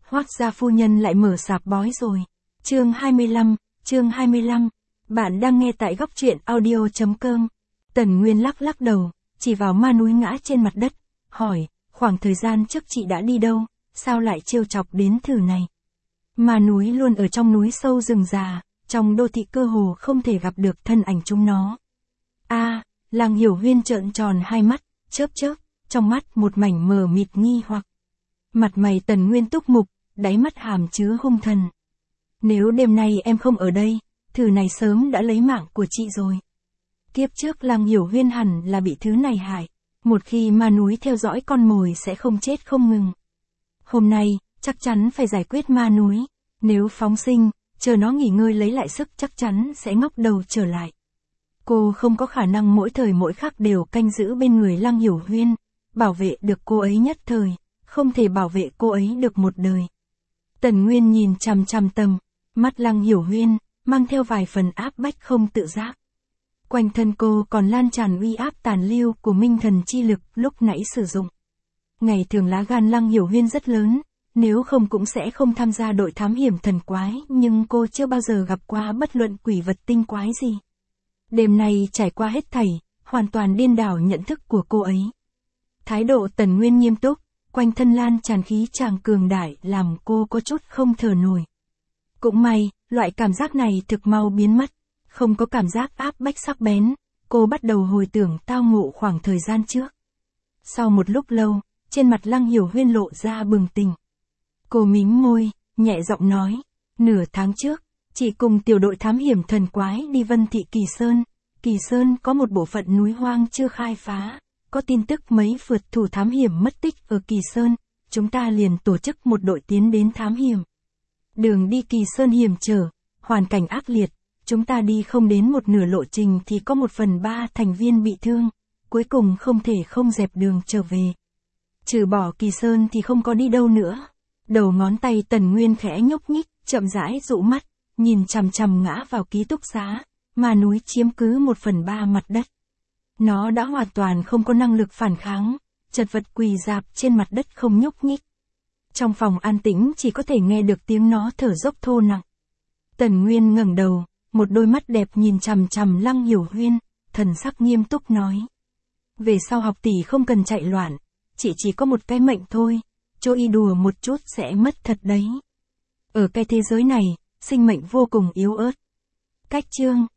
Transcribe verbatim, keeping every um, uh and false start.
Hoác gia phu nhân lại mở sạp bói rồi. Chương hai mươi lăm, chương hai mươi lăm. Bạn đang nghe tại góc truyện audio.com. Tần Nguyên lắc lắc đầu, chỉ vào ma núi ngã trên mặt đất, hỏi, khoảng thời gian trước chị đã đi đâu, sao lại trêu chọc đến thử này? Ma núi luôn ở trong núi sâu rừng già, trong đô thị cơ hồ không thể gặp được thân ảnh chúng nó. A, à, Lăng Hiểu Huyên trợn tròn hai mắt, chớp chớp, trong mắt một mảnh mờ mịt nghi hoặc. Mặt mày Tần Nguyên túc mục, đáy mắt hàm chứa hung thần. Nếu đêm nay em không ở đây, thử này sớm đã lấy mạng của chị rồi. Kiếp trước Lăng Hiểu Huyên hẳn là bị thứ này hại. Một khi ma núi theo dõi con mồi sẽ không chết không ngừng. Hôm nay, chắc chắn phải giải quyết ma núi. Nếu phóng sinh, chờ nó nghỉ ngơi lấy lại sức chắc chắn sẽ ngóc đầu trở lại. Cô không có khả năng mỗi thời mỗi khắc đều canh giữ bên người Lăng Hiểu Huyên, bảo vệ được cô ấy nhất thời, không thể bảo vệ cô ấy được một đời. Tần Nguyên nhìn chằm chằm tầm, mắt Lăng Hiểu Huyên, mang theo vài phần áp bách không tự giác. Quanh thân cô còn lan tràn uy áp tàn lưu của minh thần chi lực lúc nãy sử dụng. Ngày thường lá gan Lăng Hiểu Huyên rất lớn, nếu không cũng sẽ không tham gia đội thám hiểm thần quái, nhưng cô chưa bao giờ gặp qua bất luận quỷ vật tinh quái gì. Đêm nay trải qua hết thảy, hoàn toàn điên đảo nhận thức của cô ấy. Thái độ Tần Nguyên nghiêm túc, quanh thân lan tràn khí tràng cường đại làm cô có chút không thở nổi. Cũng may, loại cảm giác này thực mau biến mất, không có cảm giác áp bách sắc bén, cô bắt đầu hồi tưởng tao ngộ khoảng thời gian trước. Sau một lúc lâu, trên mặt Lăng Hiểu Huyên lộ ra bừng tỉnh. Cô mím môi, nhẹ giọng nói, nửa tháng trước, chị cùng tiểu đội thám hiểm thần quái đi Vân Thị Kỳ Sơn. Kỳ Sơn có một bộ phận núi hoang chưa khai phá, có tin tức mấy phượt thủ thám hiểm mất tích ở Kỳ Sơn, chúng ta liền tổ chức một đội tiến đến thám hiểm. Đường đi Kỳ Sơn hiểm trở, hoàn cảnh ác liệt, chúng ta đi không đến một nửa lộ trình thì có một phần ba thành viên bị thương, cuối cùng không thể không dẹp đường trở về. Trừ bỏ Kỳ Sơn thì không có đi đâu nữa. Đầu ngón tay Tần Nguyên khẽ nhúc nhích, chậm rãi dụ mắt, nhìn chằm chằm ngã vào ký túc xá, mà núi chiếm cứ một phần ba mặt đất. Nó đã hoàn toàn không có năng lực phản kháng, chật vật quỳ rạp trên mặt đất không nhúc nhích. Trong phòng an tĩnh chỉ có thể nghe được tiếng nó thở dốc thô nặng. Tần Nguyên ngẩng đầu, một đôi mắt đẹp nhìn chằm chằm Lăng Hiểu Huyên, thần sắc nghiêm túc nói. Về sau học tỷ không cần chạy loạn, chị chỉ có một cái mệnh thôi, cho y đùa một chút sẽ mất thật đấy. Ở cái thế giới này, sinh mệnh vô cùng yếu ớt. Cách chương